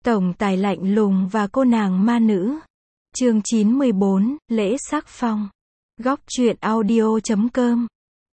Tổng tài lạnh lùng và cô nàng ma nữ. Chương 914, lễ sắc phong. Góc truyện audio.com.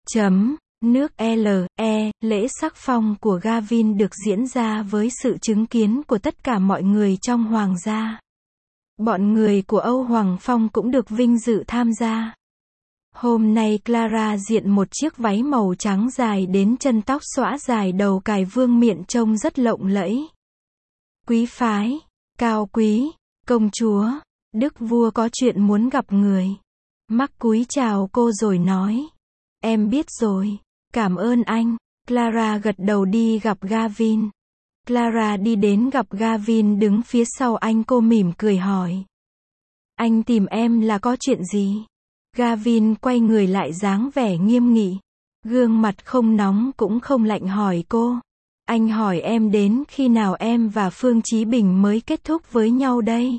Nước L.E. Lễ sắc phong của Gavin được diễn ra với sự chứng kiến của tất cả mọi người trong hoàng gia. Bọn người của Âu Hoàng Phong cũng được vinh dự tham gia. Hôm nay Clara diện một chiếc váy màu trắng dài đến chân, tóc xõa dài, đầu cài vương miện, trông rất lộng lẫy. Quý phái, cao quý, công chúa, đức vua có chuyện muốn gặp người. Mark cúi chào cô rồi nói. Em biết rồi, cảm ơn anh. Clara gật đầu đi gặp Gavin. Clara đi đến gặp Gavin đứng phía sau anh, cô mỉm cười hỏi. Anh tìm em là có chuyện gì? Gavin quay người lại dáng vẻ nghiêm nghị. Gương mặt không nóng cũng không lạnh hỏi cô. Anh hỏi em đến khi nào em và Phương Chí Bình mới kết thúc với nhau đây?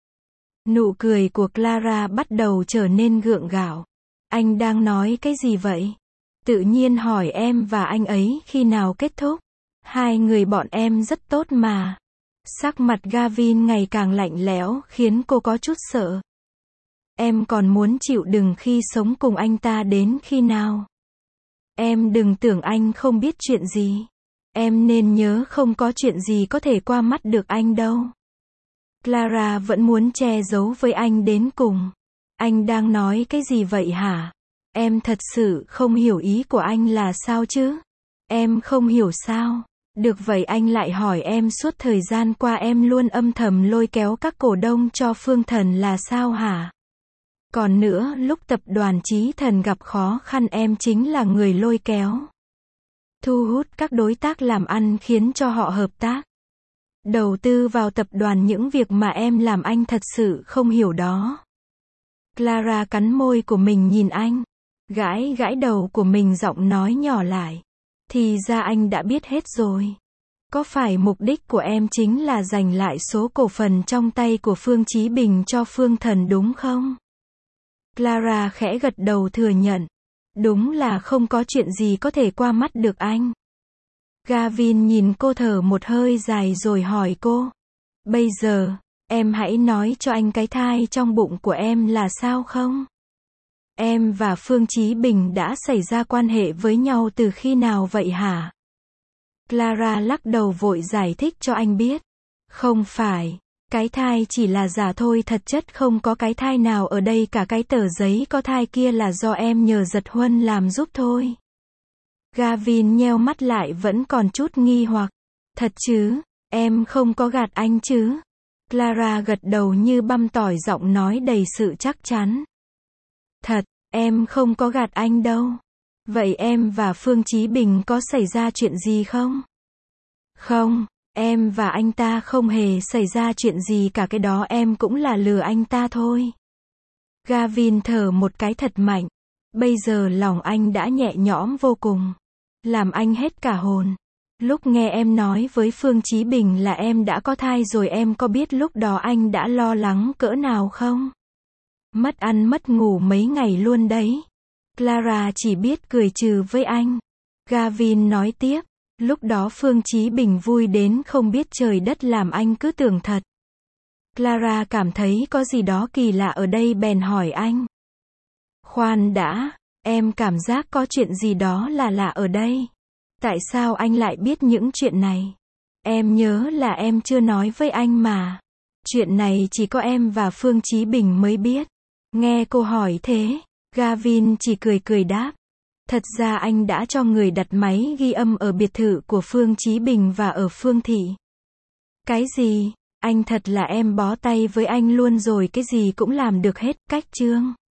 Nụ cười của Clara bắt đầu trở nên gượng gạo. Anh đang nói cái gì vậy? Tự nhiên hỏi em và anh ấy khi nào kết thúc? Hai người bọn em rất tốt mà. Sắc mặt Gavin ngày càng lạnh lẽo khiến cô có chút sợ. Em còn muốn chịu đựng khi sống cùng anh ta đến khi nào? Em đừng tưởng anh không biết chuyện gì. Em nên nhớ không có chuyện gì có thể qua mắt được anh đâu. Clara vẫn muốn che giấu với anh đến cùng. Anh đang nói cái gì vậy hả? Em thật sự không hiểu ý của anh là sao chứ? Em không hiểu sao? Được vậy anh lại hỏi em suốt thời gian qua em luôn âm thầm lôi kéo các cổ đông cho Phương Thần là sao hả? Còn nữa, lúc tập đoàn Chí Thần gặp khó khăn em chính là người lôi kéo. Thu hút các đối tác làm ăn khiến cho họ hợp tác. Đầu tư vào tập đoàn, những việc mà em làm anh thật sự không hiểu đó. Clara cắn môi của mình nhìn anh. Gãi gãi đầu của mình, giọng nói nhỏ lại. Thì ra anh đã biết hết rồi. Có phải mục đích của em chính là giành lại số cổ phần trong tay của Phương Chí Bình cho Phương Thần đúng không? Clara khẽ gật đầu thừa nhận. Đúng là không có chuyện gì có thể qua mắt được anh. Gavin nhìn cô thở một hơi dài rồi hỏi cô. Bây giờ, em hãy nói cho anh cái thai trong bụng của em là sao không? Em và Phương Chí Bình đã xảy ra quan hệ với nhau từ khi nào vậy hả? Clara lắc đầu vội giải thích cho anh biết. Không phải, cái thai chỉ là giả thôi, thật chất không có cái thai nào ở đây cả, cái tờ giấy có thai kia là do em nhờ Giật Huân làm giúp thôi. Gavin nheo mắt lại vẫn còn chút nghi hoặc. Thật chứ, em không có gạt anh chứ? Clara gật đầu như băm tỏi, giọng nói đầy sự chắc chắn. Thật, em không có gạt anh đâu. Vậy em và Phương Chí Bình có xảy ra chuyện gì không? Không, em và anh ta không hề xảy ra chuyện gì cả, cái đó em cũng là lừa anh ta thôi. Gavin thở một cái thật mạnh. Bây giờ lòng anh đã nhẹ nhõm vô cùng. Làm anh hết cả hồn. Lúc nghe em nói với Phương Chí Bình là em đã có thai rồi, em có biết lúc đó anh đã lo lắng cỡ nào không? Mất ăn mất ngủ mấy ngày luôn đấy. Clara chỉ biết cười trừ với anh. Gavin nói tiếp. Lúc đó Phương Chí Bình vui đến không biết trời đất, làm anh cứ tưởng thật. Clara cảm thấy có gì đó kỳ lạ ở đây bèn hỏi anh. Khoan đã, em cảm giác có chuyện gì đó là lạ ở đây. Tại sao anh lại biết những chuyện này? Em nhớ là em chưa nói với anh mà. Chuyện này chỉ có em và Phương Chí Bình mới biết. Nghe cô hỏi thế, Gavin chỉ cười cười đáp. Thật ra anh đã cho người đặt máy ghi âm ở biệt thự của Phương Chí Bình và ở Phương Thị. Cái gì? Anh thật là em bó tay với anh luôn rồi, cái gì cũng làm được hết, cách chương.